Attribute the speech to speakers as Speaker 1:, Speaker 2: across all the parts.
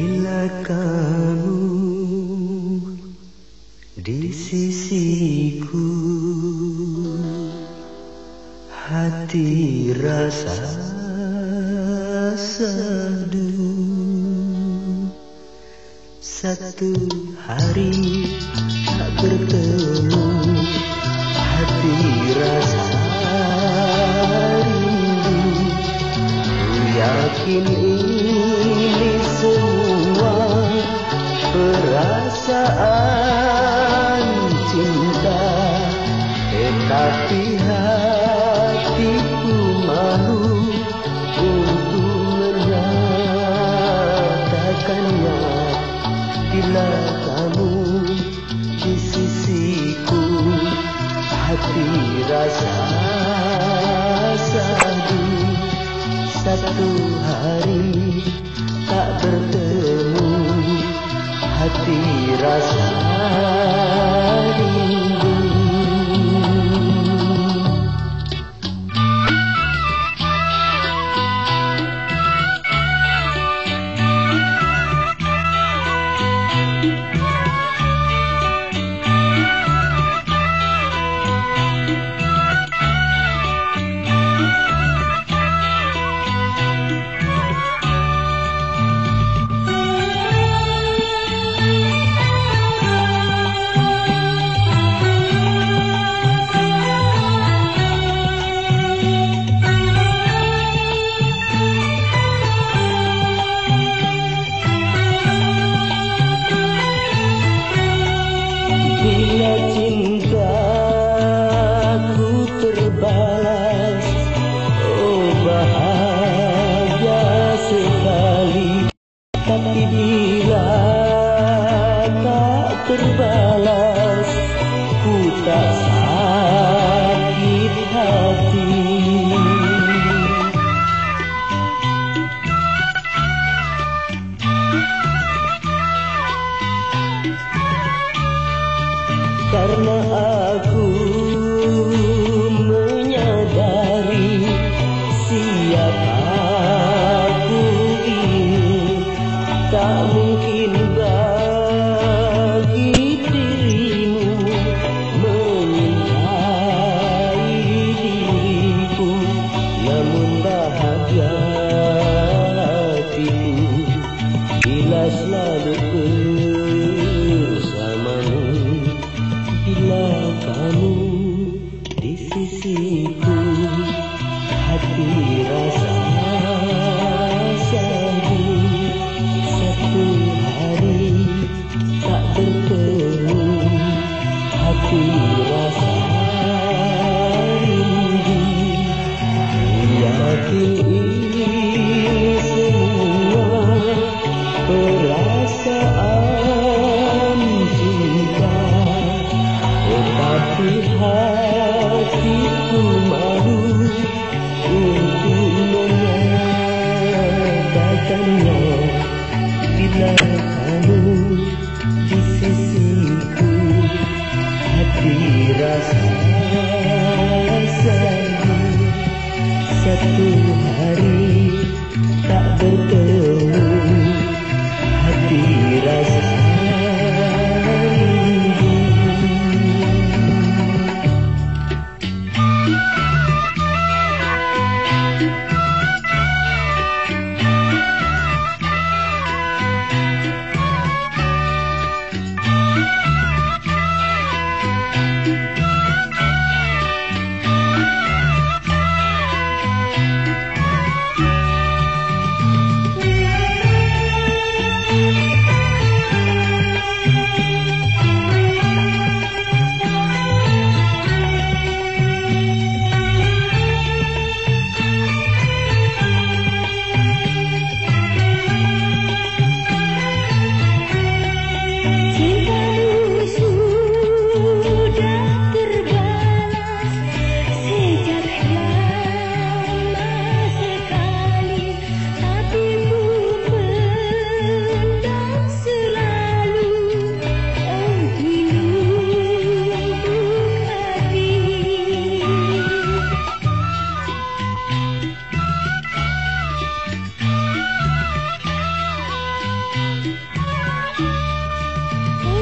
Speaker 1: Bila kamu di sisiku, hati rasa seduh. Satu hari tak bertemu, hati rasa rindu. Ku yakin ini semua perasaan cinta, tetapi hatiku malu untuk menyatakannya. Bila kamu di sisiku, hati rasa seduh. Satu hari tak bertemu, hati rasa rindu. Bila cintaku terbalas, oh bahagia sekali. Tapi bila tak terbalas, ku tak sakit hati. Karena aku menyadari siapa aku ini, tak mungkin bagi dirimu menyintai diriku. Namun bahagia hatiku bila selalu bersamamu. Bila kamu di sisiku, hati rasa seduh. Satu hari tak bertemu, hati rasa rindu. Yakin ini semua perasaan cinta, tetapi hatiku malu untuk menyatakannya. Bila kamu di sisiku, hati rasa seduh. Satu hari tak bertemu, hati rasa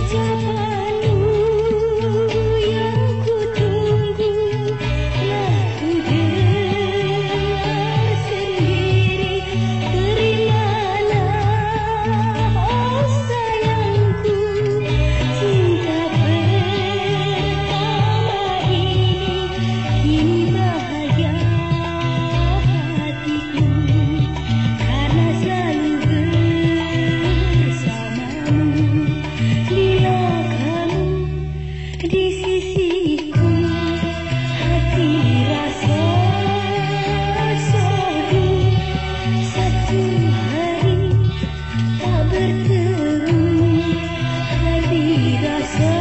Speaker 2: Ucapanmu yang ku tunggu telah ku dengar sendiri. Terimalah, oh sayangku, cinta pertama ini. Kini bahagia hatiku karena selalu bersamamu. Bila kamu di sisiku, hati rasa syahdu. Satu hari tak bertemu, hati rasa